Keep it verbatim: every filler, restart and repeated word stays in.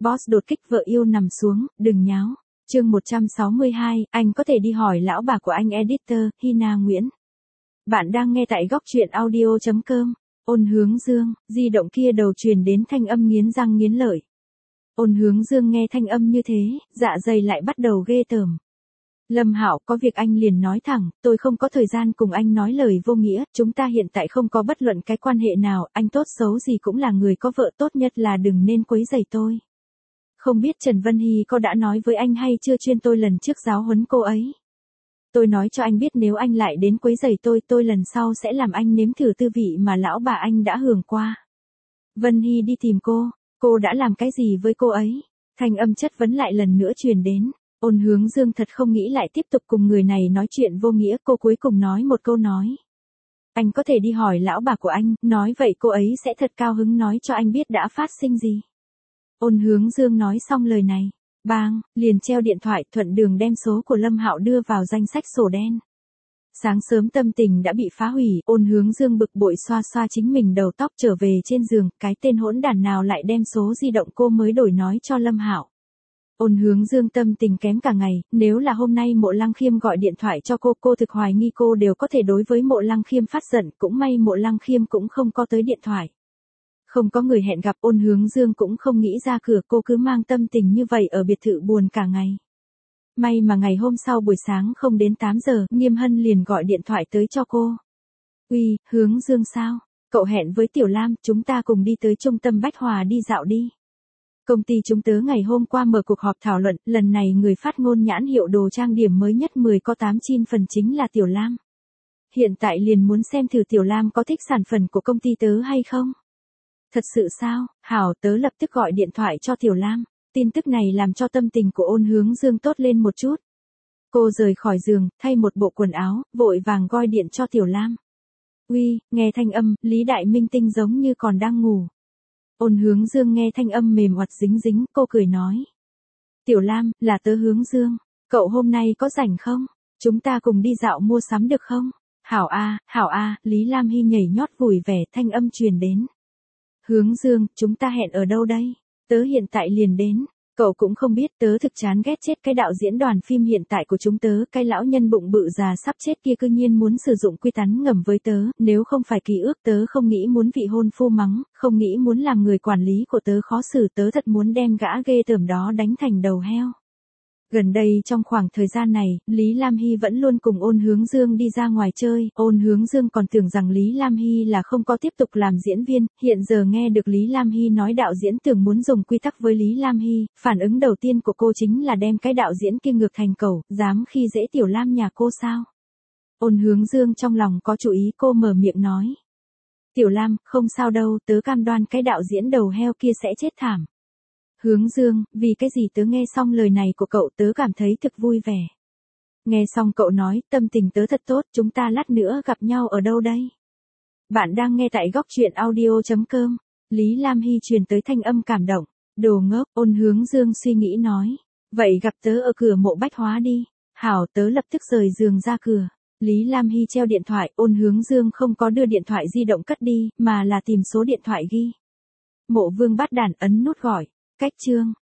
Boss đột kích vợ yêu nằm xuống, đừng nháo. Chương một trăm sáu mươi hai, anh có thể đi hỏi lão bà của anh editor, Hina Nguyễn. Bạn đang nghe tại góc truyện audio chấm com. Ôn Hướng Dương, di động kia đầu truyền đến thanh âm nghiến răng nghiến lợi. Ôn Hướng Dương nghe thanh âm như thế, dạ dày lại bắt đầu ghê tởm. Lâm Hạo, có việc anh liền nói thẳng, tôi không có thời gian cùng anh nói lời vô nghĩa, chúng ta hiện tại không có bất luận cái quan hệ nào, anh tốt xấu gì cũng là người có vợ, tốt nhất là đừng nên quấy rầy tôi. Không biết Trần Vân Hy có đã nói với anh hay chưa, chuyên tôi lần trước giáo huấn cô ấy. Tôi nói cho anh biết nếu anh lại đến quấy rầy tôi, tôi lần sau sẽ làm anh nếm thử tư vị mà lão bà anh đã hưởng qua. Vân Hy đi tìm cô, cô đã làm cái gì với cô ấy? Thanh âm chất vấn lại lần nữa truyền đến. Ôn Hướng Dương thật không nghĩ lại tiếp tục cùng người này nói chuyện vô nghĩa, cô cuối cùng nói một câu nói. Anh có thể đi hỏi lão bà của anh, nói vậy cô ấy sẽ thật cao hứng nói cho anh biết đã phát sinh gì. Ôn Hướng Dương nói xong lời này, bang, liền treo điện thoại, thuận đường đem số của Lâm Hạo đưa vào danh sách sổ đen. Sáng sớm tâm tình đã bị phá hủy, Ôn Hướng Dương bực bội xoa xoa chính mình đầu tóc trở về trên giường, cái tên hỗn đản nào lại đem số di động cô mới đổi nói cho Lâm Hạo. Ôn Hướng Dương tâm tình kém cả ngày, nếu là hôm nay Mộ Lăng Khiêm gọi điện thoại cho cô, cô thực hoài nghi cô đều có thể đối với Mộ Lăng Khiêm phát giận, cũng may Mộ Lăng Khiêm cũng không có tới điện thoại. Không có người hẹn gặp, Ôn Hướng Dương cũng không nghĩ ra cửa, cô cứ mang tâm tình như vậy ở biệt thự buồn cả ngày. May mà ngày hôm sau buổi sáng không đến tám giờ, Nghiêm Hân liền gọi điện thoại tới cho cô. Uy, Hướng Dương sao? Cậu hẹn với Tiểu Lam, chúng ta cùng đi tới trung tâm Bách Hòa đi dạo đi. Công ty chúng tớ ngày hôm qua mở cuộc họp thảo luận, lần này người phát ngôn nhãn hiệu đồ trang điểm mới nhất mười có tám chín phần chính là Tiểu Lam. Hiện tại liền muốn xem thử Tiểu Lam có thích sản phẩm của công ty tớ hay không. Thật sự sao? Hảo, tớ lập tức gọi điện thoại cho Tiểu Lam. Tin tức này làm cho tâm tình của Ôn Hướng Dương tốt lên một chút. Cô rời khỏi giường, thay một bộ quần áo, vội vàng gọi điện cho Tiểu Lam. Uy, nghe thanh âm, Lý Đại Minh Tinh giống như còn đang ngủ. Ôn Hướng Dương nghe thanh âm mềm oặt dính dính, cô cười nói. Tiểu Lam, là tớ Hướng Dương, cậu hôm nay có rảnh không? Chúng ta cùng đi dạo mua sắm được không? Hảo a, hảo a, Lý Lam Hy nhảy nhót vui vẻ, thanh âm truyền đến. Hướng Dương, chúng ta hẹn ở đâu đây? Tớ hiện tại liền đến. Cậu cũng không biết, tớ thực chán ghét chết cái đạo diễn đoàn phim hiện tại của chúng tớ, cái lão nhân bụng bự già sắp chết kia cư nhiên muốn sử dụng quy tán ngầm với tớ, nếu không phải ký ức tớ không nghĩ muốn vị hôn phu mắng, không nghĩ muốn làm người quản lý của tớ khó xử, tớ thật muốn đem gã ghê tởm đó đánh thành đầu heo. Gần đây trong khoảng thời gian này, Lý Lam Hy vẫn luôn cùng Ôn Hướng Dương đi ra ngoài chơi, Ôn Hướng Dương còn tưởng rằng Lý Lam Hy là không có tiếp tục làm diễn viên, hiện giờ nghe được Lý Lam Hy nói đạo diễn tưởng muốn dùng quy tắc với Lý Lam Hy, phản ứng đầu tiên của cô chính là đem cái đạo diễn kia ngược thành cẩu, dám khi dễ Tiểu Lam nhà cô sao? Ôn Hướng Dương trong lòng có chủ ý, cô mở miệng nói. Tiểu Lam, không sao đâu, tớ cam đoan cái đạo diễn đầu heo kia sẽ chết thảm. Hướng Dương, vì cái gì? Tớ nghe xong lời này của cậu tớ cảm thấy thực vui vẻ. Nghe xong cậu nói, tâm tình tớ thật tốt, chúng ta lát nữa gặp nhau ở đâu đây? Bạn đang nghe tại góc truyện audio chấm com. Lý Lam Hy truyền tới thanh âm cảm động. Đồ ngốc, Ôn Hướng Dương suy nghĩ nói. Vậy gặp tớ ở cửa Mộ Bách Hóa đi. Hảo, tớ lập tức rời giường ra cửa. Lý Lam Hy treo điện thoại, Ôn Hướng Dương không có đưa điện thoại di động cất đi, mà là tìm số điện thoại ghi. Mộ Vương Bát Đản ấn nút gọi. Cách chương.